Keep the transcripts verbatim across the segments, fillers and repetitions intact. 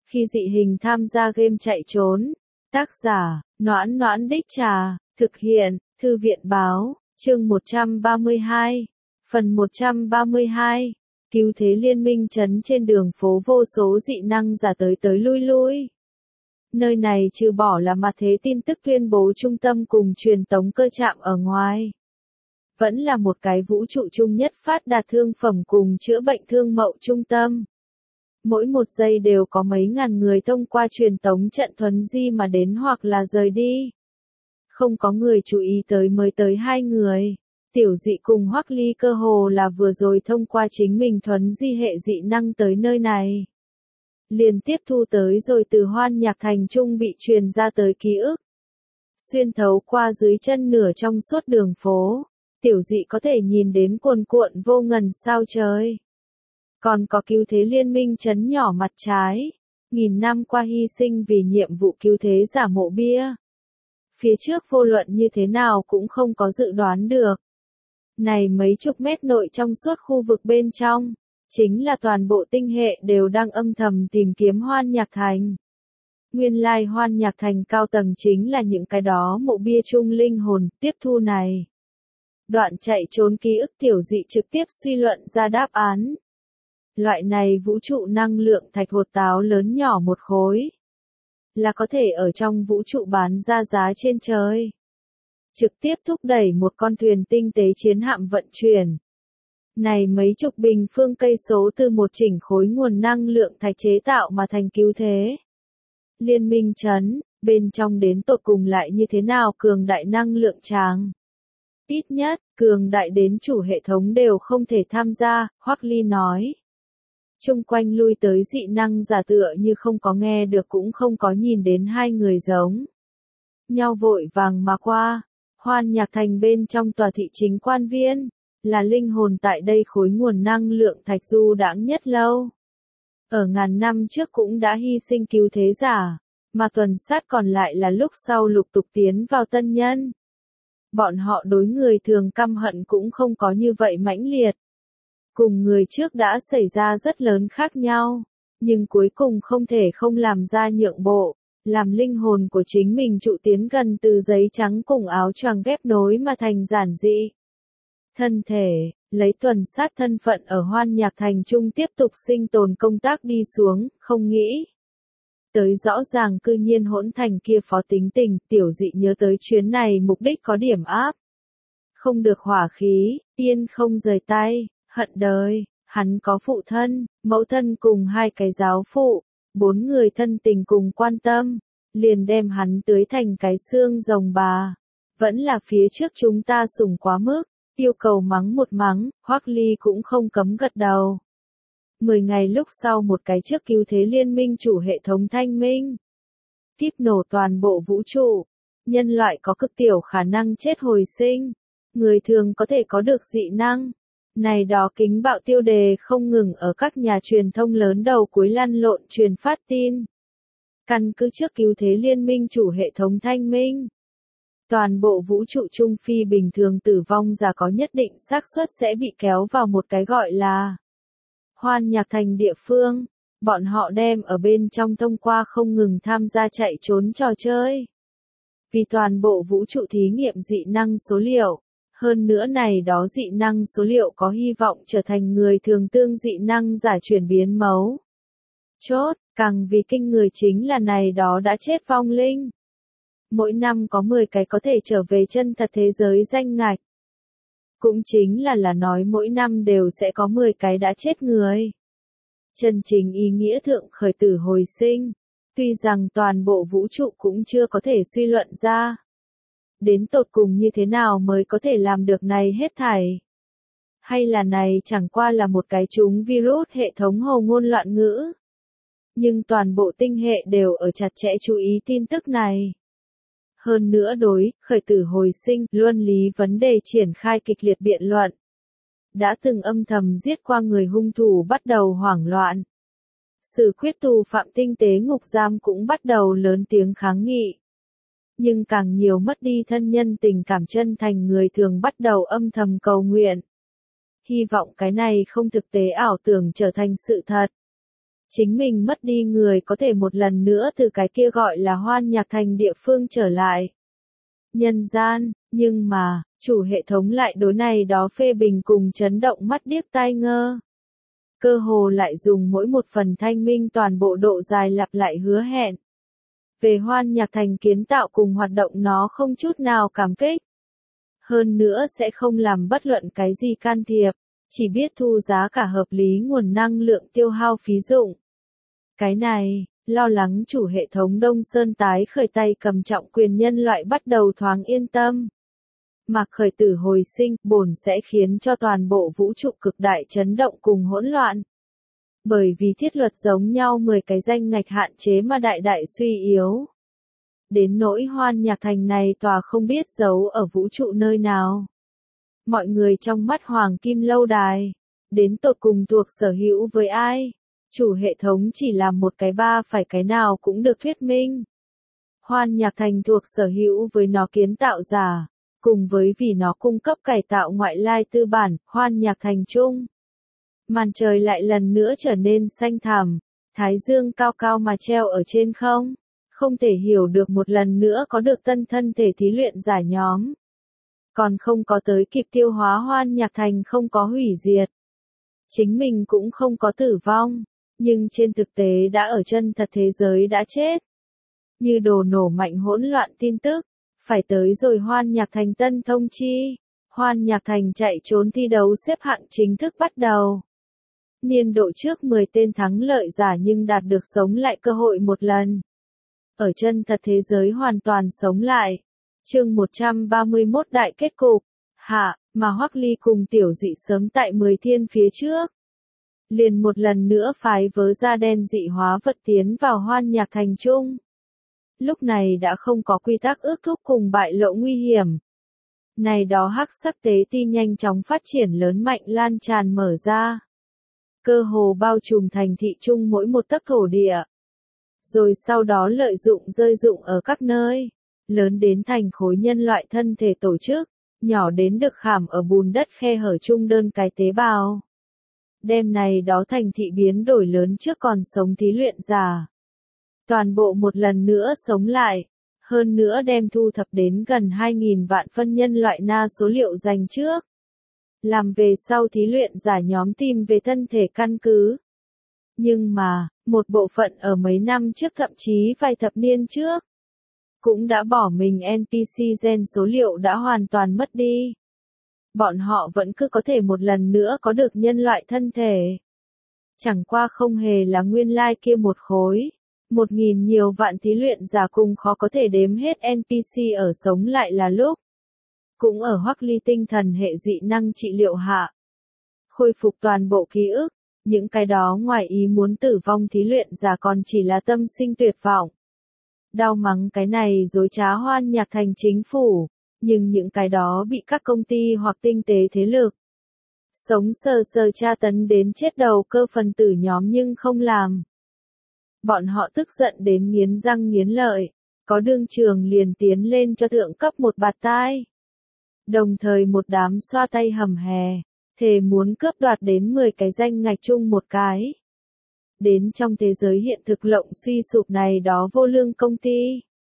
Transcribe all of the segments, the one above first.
Khi dị hình tham gia game chạy trốn. Tác giả, Noãn Noãn Đích Trà, thực hiện, Thư viện Báo, chương một trăm ba mươi hai. Phần một trăm ba mươi hai. Cứu thế liên minh trấn trên đường phố vô số dị năng giả tới tới lui lui. Nơi này trừ bỏ là mặt thế tin tức tuyên bố trung tâm cùng truyền tống cơ trạm ở ngoài. Vẫn là một cái vũ trụ chung nhất phát đạt thương phẩm cùng chữa bệnh thương mậu trung tâm. Mỗi một giây đều có mấy ngàn người thông qua truyền tống trận thuấn di mà đến hoặc là rời đi. Không có người chú ý tới mới tới hai người. Tiểu dị cùng Hoắc Ly cơ hồ là vừa rồi thông qua chính mình thuấn di hệ dị năng tới nơi này. Liền tiếp thu tới rồi từ Hoan Nhạc Thành Trung bị truyền ra tới ký ức. Xuyên thấu qua dưới chân nửa trong suốt đường phố, tiểu dị có thể nhìn đến cuồn cuộn vô ngần sao trời. Còn có cứu thế liên minh trấn nhỏ mặt trái, nghìn năm qua hy sinh vì nhiệm vụ cứu thế giả mộ bia. Phía trước vô luận như thế nào cũng không có dự đoán được. Này mấy chục mét nội trong suốt khu vực bên trong, chính là toàn bộ tinh hệ đều đang âm thầm tìm kiếm Hoan Nhạc Thành. Nguyên lai Hoan Nhạc Thành cao tầng chính là những cái đó mộ bia chung linh hồn tiếp thu này. Đoạn chạy trốn ký ức tiểu dị trực tiếp suy luận ra đáp án. Loại này vũ trụ năng lượng thạch hột táo lớn nhỏ một khối. Là có thể ở trong vũ trụ bán ra giá trên trời. Trực tiếp thúc đẩy một con thuyền tinh tế chiến hạm vận chuyển. Này mấy chục bình phương cây số từ một chỉnh khối nguồn năng lượng thạch chế tạo mà thành cứu thế. Liên minh trấn, bên trong đến tột cùng lại như thế nào cường đại năng lượng tràng. Ít nhất, cường đại đến chủ hệ thống đều không thể tham gia, Hoắc Ly nói. Trung quanh lui tới dị năng giả tựa như không có nghe được cũng không có nhìn đến hai người giống. Nhau vội vàng mà qua, Hoan Nhạc Thành bên trong tòa thị chính quan viên, là linh hồn tại đây khối nguồn năng lượng thạch du đãng nhất lâu. Ở ngàn năm trước cũng đã hy sinh cứu thế giả, mà tuần sát còn lại là lúc sau lục tục tiến vào tân nhân. Bọn họ đối người thường căm hận cũng không có như vậy mãnh liệt. Cùng người trước đã xảy ra rất lớn khác nhau, nhưng cuối cùng không thể không làm ra nhượng bộ, làm linh hồn của chính mình trụ tiến gần từ giấy trắng cùng áo choàng ghép nối mà thành giản dị. Thân thể, lấy tuần sát thân phận ở Hoan Nhạc Thành Trung tiếp tục sinh tồn công tác đi xuống, không nghĩ. Tới rõ ràng cư nhiên hỗn thành kia phó tính tình, tiểu dị nhớ tới chuyến này mục đích có điểm áp. Không được hỏa khí, yên không rời tay. Hận đời, hắn có phụ thân, mẫu thân cùng hai cái giáo phụ, bốn người thân tình cùng quan tâm, liền đem hắn tưới thành cái xương rồng bà. Vẫn là phía trước chúng ta sủng quá mức, yêu cầu mắng một mắng, Hoắc Ly cũng không cấm gật đầu. Mười ngày lúc sau một cái trước cứu thế liên minh chủ hệ thống thanh minh. Kíp nổ toàn bộ vũ trụ, nhân loại có cực tiểu khả năng chết hồi sinh, người thường có thể có được dị năng. Này đó kính bạo tiêu đề không ngừng ở các nhà truyền thông lớn đầu cuối lăn lộn truyền phát tin. Căn cứ trước cứu thế liên minh chủ hệ thống thanh minh. Toàn bộ vũ trụ Trung Phi bình thường tử vong giả có nhất định xác suất sẽ bị kéo vào một cái gọi là Hoan Nhạc Thành địa phương. Bọn họ đem ở bên trong thông qua không ngừng tham gia chạy trốn trò chơi. Vì toàn bộ vũ trụ thí nghiệm dị năng số liệu. Hơn nữa này đó dị năng số liệu có hy vọng trở thành người thường tương dị năng giả chuyển biến mấu. Chốt, càng vì kinh người chính là này đó đã chết vong linh. Mỗi năm có mười cái có thể trở về chân thật thế giới danh ngạch. Cũng chính là là nói mỗi năm đều sẽ có mười cái đã chết người. Chân chính ý nghĩa thượng khởi tử hồi sinh. Tuy rằng toàn bộ vũ trụ cũng chưa có thể suy luận ra. Đến tột cùng như thế nào mới có thể làm được này hết thảy? Hay là này chẳng qua là một cái chúng virus hệ thống hồ ngôn loạn ngữ? Nhưng toàn bộ tinh hệ đều ở chặt chẽ chú ý tin tức này. Hơn nữa đối, khởi tử hồi sinh, luân lý vấn đề triển khai kịch liệt biện luận. Đã từng âm thầm giết qua người hung thủ bắt đầu hoảng loạn. Sự quyết tù phạm tinh tế ngục giam cũng bắt đầu lớn tiếng kháng nghị. Nhưng càng nhiều mất đi thân nhân tình cảm chân thành người thường bắt đầu âm thầm cầu nguyện. Hy vọng cái này không thực tế ảo tưởng trở thành sự thật. Chính mình mất đi người có thể một lần nữa từ cái kia gọi là Hoan Nhạc Thành địa phương trở lại nhân gian, nhưng mà, chủ hệ thống lại đối này đó phê bình cùng chấn động mắt điếc tai ngơ. Cơ hồ lại dùng mỗi một phần thanh minh toàn bộ độ dài lặp lại hứa hẹn. Về Hoan Nhạc Thành kiến tạo cùng hoạt động nó không chút nào cảm kích. Hơn nữa sẽ không làm bất luận cái gì can thiệp, chỉ biết thu giá cả hợp lý nguồn năng lượng tiêu hao phí dụng. Cái này, lo lắng chủ hệ thống Đông Sơn tái khởi tay cầm trọng quyền nhân loại bắt đầu thoáng yên tâm. Mạc khởi tử hồi sinh, bổn sẽ khiến cho toàn bộ vũ trụ cực đại chấn động cùng hỗn loạn. Bởi vì thiết luật giống nhau mười cái danh ngạch hạn chế mà đại đại suy yếu. Đến nỗi Hoan Nhạc Thành này tòa không biết giấu ở vũ trụ nơi nào. Mọi người trong mắt Hoàng Kim Lâu Đài, đến tột cùng thuộc sở hữu với ai? Chủ hệ thống chỉ làm một cái ba phải cái nào cũng được thuyết minh. Hoan Nhạc Thành thuộc sở hữu với nó kiến tạo giả, cùng với vì nó cung cấp cải tạo ngoại lai tư bản, Hoan Nhạc Thành chung. Màn trời lại lần nữa trở nên xanh thẳm, thái dương cao cao mà treo ở trên không, không thể hiểu được một lần nữa có được tân thân thể thí luyện giả nhóm. Còn không có tới kịp tiêu hóa Hoan Nhạc Thành không có hủy diệt. Chính mình cũng không có tử vong, nhưng trên thực tế đã ở chân thật thế giới đã chết. Như đồ nổ mạnh hỗn loạn tin tức, phải tới rồi Hoan Nhạc Thành tân thông chi. Hoan Nhạc Thành chạy trốn thi đấu xếp hạng chính thức bắt đầu. Niên độ trước mười tên thắng lợi giả nhưng đạt được sống lại cơ hội một lần. Ở chân thật thế giới hoàn toàn sống lại. Chương một trăm ba mươi mốt đại kết cục. Hạ, mà Hoắc Ly cùng Tiểu Dị sớm tại mười thiên phía trước. Liền một lần nữa phái vớ da đen dị hóa vật tiến vào Hoan Nhạc Thành chung. Lúc này đã không có quy tắc ước thúc cùng bại lộ nguy hiểm. Này đó hắc sắc tế ti nhanh chóng phát triển lớn mạnh lan tràn mở ra. Cơ hồ bao trùm thành thị chung mỗi một tấc thổ địa. Rồi sau đó lợi dụng rơi dụng ở các nơi. Lớn đến thành khối nhân loại thân thể tổ chức, nhỏ đến được khảm ở bùn đất khe hở chung đơn cái tế bào. Đêm này đó thành thị biến đổi lớn trước còn sống thí luyện giả. Toàn bộ một lần nữa sống lại, hơn nữa đem thu thập đến gần hai nghìn vạn phân nhân loại na số liệu dành trước. Làm về sau thí luyện giả nhóm tìm về thân thể căn cứ. Nhưng mà, một bộ phận ở mấy năm trước thậm chí vài thập niên trước, cũng đã bỏ mình en pê xê gen số liệu đã hoàn toàn mất đi. Bọn họ vẫn cứ có thể một lần nữa có được nhân loại thân thể. Chẳng qua không hề là nguyên lai kia một khối. Một nghìn nhiều vạn thí luyện giả cùng khó có thể đếm hết en pê xê ở sống lại là lúc. Cũng ở Hoắc Ly tinh thần hệ dị năng trị liệu hạ. Khôi phục toàn bộ ký ức, những cái đó ngoài ý muốn tử vong thí luyện giả còn chỉ là tâm sinh tuyệt vọng. Đau mắng cái này dối trá Hoan Nhạc Thành chính phủ, nhưng những cái đó bị các công ty hoặc tinh tế thế lực sống sờ sờ tra tấn đến chết đầu cơ phần tử nhóm nhưng không làm. Bọn họ tức giận đến nghiến răng nghiến lợi, có đương trường liền tiến lên cho thượng cấp một bạt tai. Đồng thời một đám xoa tay hầm hè, thề muốn cướp đoạt đến mười cái danh ngạch chung một cái. Đến trong thế giới hiện thực lộng suy sụp này đó vô lương công ty.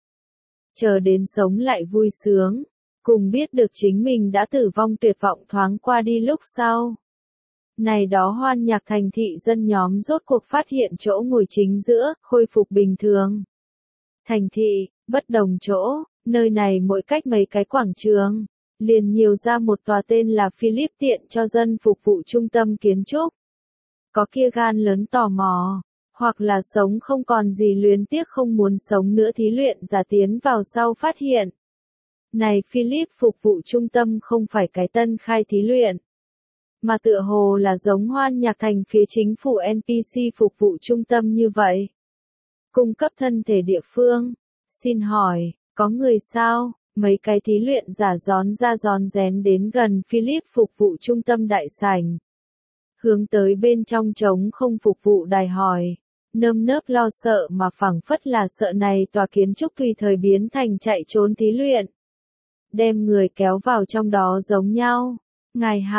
Chờ đến sống lại vui sướng, cùng biết được chính mình đã tử vong tuyệt vọng thoáng qua đi lúc sau. Này đó Hoan Nhạc Thành thị dân nhóm rốt cuộc phát hiện chỗ ngồi chính giữa, khôi phục bình thường. Thành thị, bất đồng chỗ, nơi này mỗi cách mấy cái quảng trường, liền nhiều ra một tòa tên là Philip tiện cho dân phục vụ trung tâm kiến trúc. Có kia gan lớn tò mò, hoặc là sống không còn gì luyến tiếc không muốn sống nữa thí luyện giả tiến vào sau phát hiện. Này Philip phục vụ trung tâm không phải cái tân khai thí luyện, mà tựa hồ là giống Hoan Nhạc Thành phía chính phủ en pê xê phục vụ trung tâm như vậy. Cung cấp thân thể địa phương. Xin hỏi, có người sao? Mấy cái thí luyện giả gión ra gión rén đến gần Philip phục vụ trung tâm đại sảnh. Hướng tới bên trong trống không phục vụ đài hỏi. Nơm nớp lo sợ mà phảng phất là sợ này tòa kiến trúc tùy thời biến thành chạy trốn thí luyện. Đem người kéo vào trong đó giống nhau. Ngài hảo,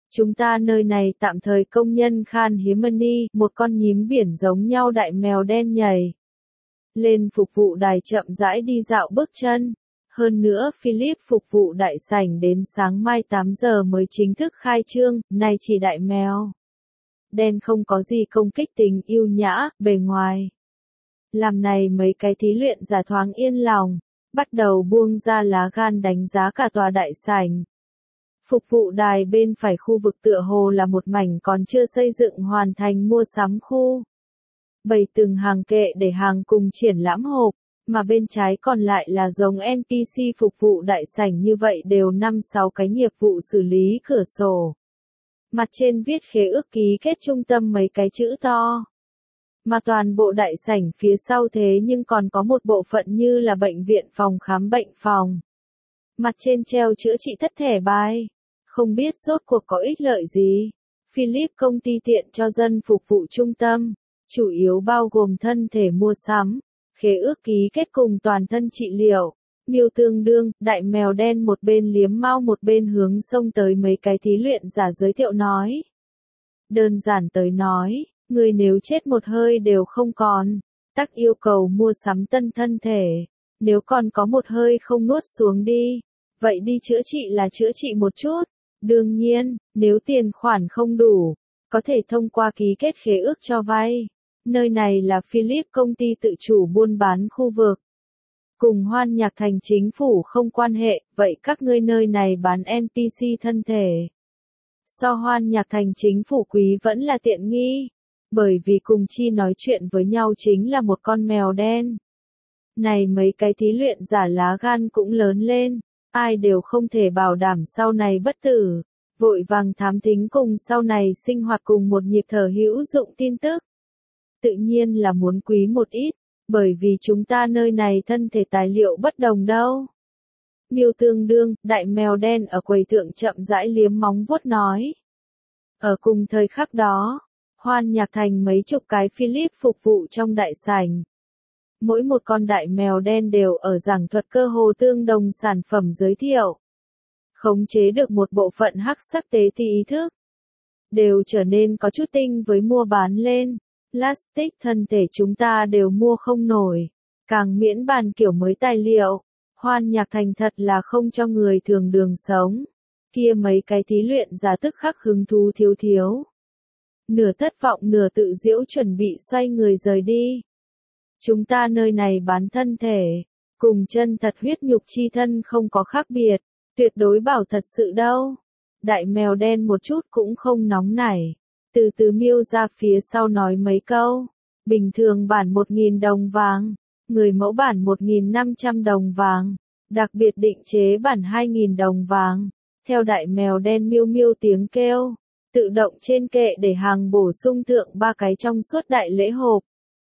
Chúng ta nơi này tạm thời công nhân khan hiếm money, một con nhím biển giống nhau đại mèo đen nhảy lên phục vụ đài chậm rãi đi dạo bước chân. Hơn nữa Philip phục vụ đại sảnh đến sáng mai tám giờ mới chính thức khai trương, này chỉ đại mèo đen không có gì công kích tính yêu nhã, bề ngoài. Làm này mấy cái thí luyện giả thoáng yên lòng, bắt đầu buông ra lá gan đánh giá cả tòa đại sảnh. Phục vụ đài bên phải khu vực tựa hồ là một mảnh còn chưa xây dựng hoàn thành mua sắm khu. Bày từng hàng kệ để hàng cùng triển lãm hộp, mà bên trái còn lại là giống en pê xê phục vụ đại sảnh như vậy đều năm sáu cái nghiệp vụ xử lý cửa sổ. Mặt trên viết khế ước ký kết trung tâm mấy cái chữ to. Mà toàn bộ đại sảnh phía sau thế nhưng còn có một bộ phận như là bệnh viện phòng khám bệnh phòng. Mặt trên treo chữa trị thất thẻ bài. Không biết rốt cuộc có ích lợi gì. Philip công ty tiện cho dân phục vụ trung tâm, chủ yếu bao gồm thân thể mua sắm, khế ước ký kết cùng toàn thân trị liệu. Miêu tương đương, đại mèo đen một bên liếm mau một bên hướng xông tới mấy cái thí luyện giả giới thiệu nói. Đơn giản tới nói, người nếu chết một hơi đều không còn, tắc yêu cầu mua sắm tân thân thể. Nếu còn có một hơi không nuốt xuống đi, vậy đi chữa trị là chữa trị một chút. Đương nhiên, nếu tiền khoản không đủ, có thể thông qua ký kết khế ước cho vay. Nơi này là Philip công ty tự chủ buôn bán khu vực. Cùng Hoan Nhạc Thành chính phủ không quan hệ, vậy các ngươi nơi này bán en pê xê thân thể. So Hoan Nhạc Thành chính phủ quý vẫn là tiện nghi, bởi vì cùng chi nói chuyện với nhau chính là một con mèo đen. Này mấy cái thí luyện giả lá gan cũng lớn lên, ai đều không thể bảo đảm sau này bất tử, vội vàng thám thính cùng sau này sinh hoạt cùng một nhịp thở hữu dụng tin tức. Tự nhiên là muốn quý một ít. Bởi vì chúng ta nơi này thân thể tài liệu bất đồng đâu. Miêu tương đương, đại mèo đen ở quầy thượng chậm rãi liếm móng vuốt nói. Ở cùng thời khắc đó, Hoan Nhạc Thành mấy chục cái Philip phục vụ trong đại sảnh. Mỗi một con đại mèo đen đều ở giảng thuật cơ hồ tương đồng sản phẩm giới thiệu. Khống chế được một bộ phận hắc sắc tế thì ý thức. Đều trở nên có chút tinh với mua bán lên. Plastic thân thể chúng ta đều mua không nổi, càng miễn bàn kiểu mới tài liệu. Hoan Nhạc Thành thật là không cho người thường đường sống. Kia mấy cái thí luyện giả tức khắc hứng thú thiếu thiếu. Nửa thất vọng nửa tự giễu chuẩn bị xoay người rời đi. Chúng ta nơi này bán thân thể, cùng chân thật huyết nhục chi thân không có khác biệt, tuyệt đối bảo thật sự đâu. Đại mèo đen một chút cũng không nóng nảy. Từ từ miêu ra phía sau nói mấy câu. Bình thường bản một nghìn đồng vàng, người mẫu bản một nghìn năm trăm đồng vàng, đặc biệt định chế bản hai nghìn đồng vàng. Theo đại mèo đen miêu miêu tiếng kêu, tự động trên kệ để hàng bổ sung thượng ba cái trong suốt đại lễ hộp.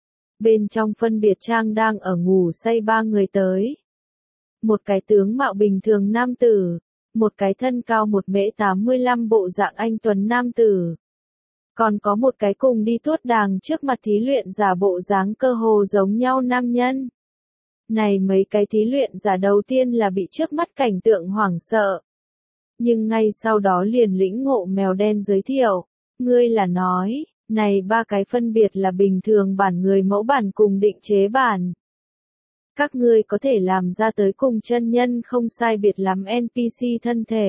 Bên trong phân biệt trang đang ở ngủ say ba người tới. Một cái tướng mạo bình thường nam tử, một cái thân cao một mễ tám mươi lăm bộ dạng anh tuấn nam tử. Còn có một cái cùng đi tuốt đàng trước mặt thí luyện giả bộ dáng cơ hồ giống nhau nam nhân. Này mấy cái thí luyện giả đầu tiên là bị trước mắt cảnh tượng hoảng sợ. Nhưng ngay sau đó liền lĩnh ngộ mèo đen giới thiệu. Ngươi là nói, này ba cái phân biệt là bình thường bản người mẫu bản cùng định chế bản. Các ngươi có thể làm ra tới cùng chân nhân không sai biệt lắm en pê xê thân thể.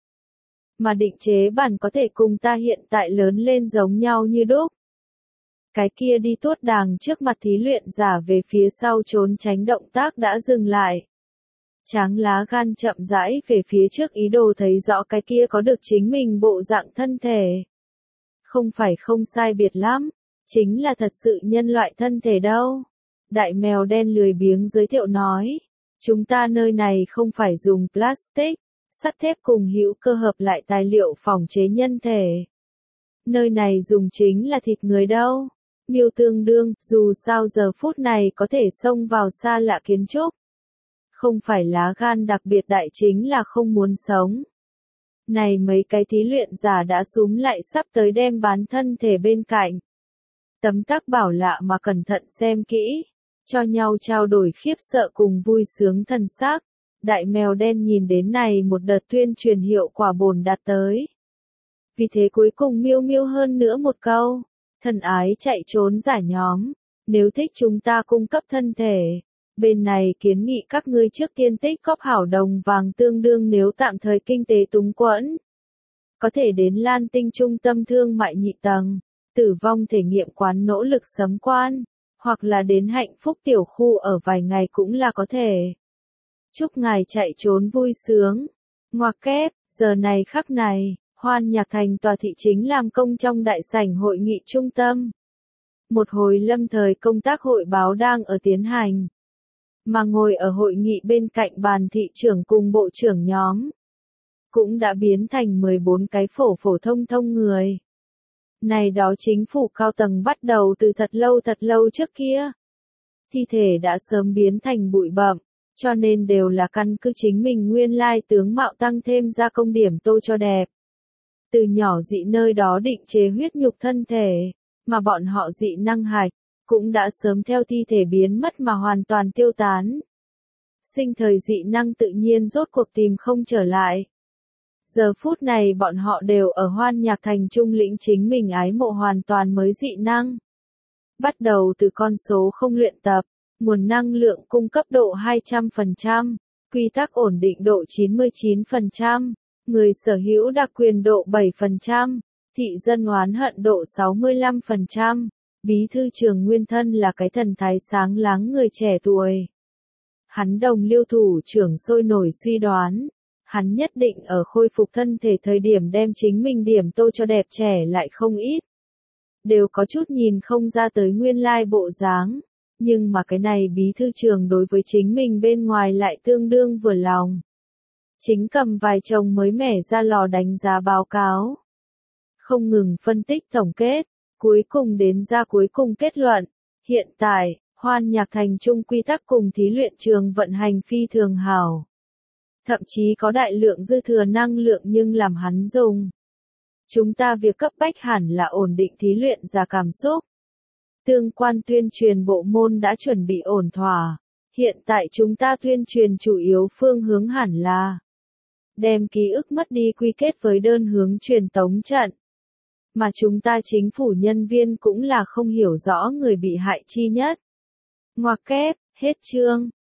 Mà định chế bản có thể cùng ta hiện tại lớn lên giống nhau như đúc. Cái kia đi tuốt đàng trước mặt thí luyện giả về phía sau trốn tránh động tác đã dừng lại. Tráng lá gan chậm rãi về phía trước ý đồ thấy rõ cái kia có được chính mình bộ dạng thân thể. Không phải không sai biệt lắm, chính là thật sự nhân loại thân thể đâu. Đại mèo đen lười biếng giới thiệu nói, chúng ta nơi này không phải dùng plastic, sắt thép cùng hữu cơ hợp lại tài liệu phòng chế nhân thể. Nơi này dùng chính là thịt người đâu. Miêu tương đương, dù sao giờ phút này có thể xông vào xa lạ kiến trúc. Không phải lá gan đặc biệt đại chính là không muốn sống. Này mấy cái thí luyện giả đã súm lại sắp tới đem bán thân thể bên cạnh. Tấm tắc bảo lạ mà cẩn thận xem kỹ, cho nhau trao đổi khiếp sợ cùng vui sướng thần sắc. Đại mèo đen nhìn đến này một đợt tuyên truyền hiệu quả bồn đạt tới. Vì thế cuối cùng miêu miêu hơn nữa một câu. Thân ái chạy trốn giả nhóm. Nếu thích chúng ta cung cấp thân thể. Bên này kiến nghị các ngươi trước tiên tích góp hảo đồng vàng tương đương nếu tạm thời kinh tế túng quẫn. Có thể đến Lan Tinh trung tâm thương mại nhị tầng, tử vong thể nghiệm quán nỗ lực sấm quan, hoặc là đến hạnh phúc tiểu khu ở vài ngày cũng là có thể. Chúc ngài chạy trốn vui sướng. Ngoặc kép, giờ này khắc này, Hoan Nhạc Thành tòa thị chính làm công trong đại sảnh hội nghị trung tâm. Một hồi lâm thời công tác hội báo đang ở tiến hành. Mà ngồi ở hội nghị bên cạnh bàn thị trưởng cùng bộ trưởng nhóm. Cũng đã biến thành mười bốn cái phổ phổ thông thông người. Này đó chính phủ cao tầng bắt đầu từ thật lâu thật lâu trước kia. Thi thể đã sớm biến thành bụi bặm, cho nên đều là căn cứ chính mình nguyên lai tướng mạo tăng thêm ra công điểm tô cho đẹp. Từ nhỏ dị nơi đó định chế huyết nhục thân thể, mà bọn họ dị năng hạch, cũng đã sớm theo thi thể biến mất mà hoàn toàn tiêu tán. Sinh thời dị năng tự nhiên rốt cuộc tìm không trở lại. Giờ phút này bọn họ đều ở Hoan Nhạc Thành trung lĩnh chính mình ái mộ hoàn toàn mới dị năng. Bắt đầu từ con số không luyện tập, nguồn năng lượng cung cấp độ hai trăm phần trăm, quy tắc ổn định độ chín mươi chín phần trăm, người sở hữu đặc quyền độ bảy phần trăm, thị dân oán hận độ sáu mươi lăm phần trăm, bí thư trường nguyên thân là cái thần thái sáng láng người trẻ tuổi. Hắn đồng liêu thủ trưởng sôi nổi suy đoán. Hắn nhất định ở khôi phục thân thể thời điểm đem chính mình điểm tô cho đẹp trẻ lại không ít. Đều có chút nhìn không ra tới nguyên lai bộ dáng. Nhưng mà cái này bí thư trường đối với chính mình bên ngoài lại tương đương vừa lòng. Chính cầm vài chồng mới mẻ ra lò đánh giá báo cáo. Không ngừng phân tích tổng kết. Cuối cùng đến ra cuối cùng kết luận. Hiện tại, Hoan Nhạc Thành trung quy tắc cùng thí luyện trường vận hành phi thường hảo. Thậm chí có đại lượng dư thừa năng lượng nhưng làm hắn dùng. Chúng ta việc cấp bách hẳn là ổn định thí luyện ra cảm xúc. Tương quan tuyên truyền bộ môn đã chuẩn bị ổn thỏa. Hiện tại chúng ta tuyên truyền chủ yếu phương hướng hẳn là đem ký ức mất đi quy kết với đơn hướng truyền tống trận. Mà chúng ta chính phủ nhân viên cũng là không hiểu rõ người bị hại chi nhất. Ngoặc kép, hết chương.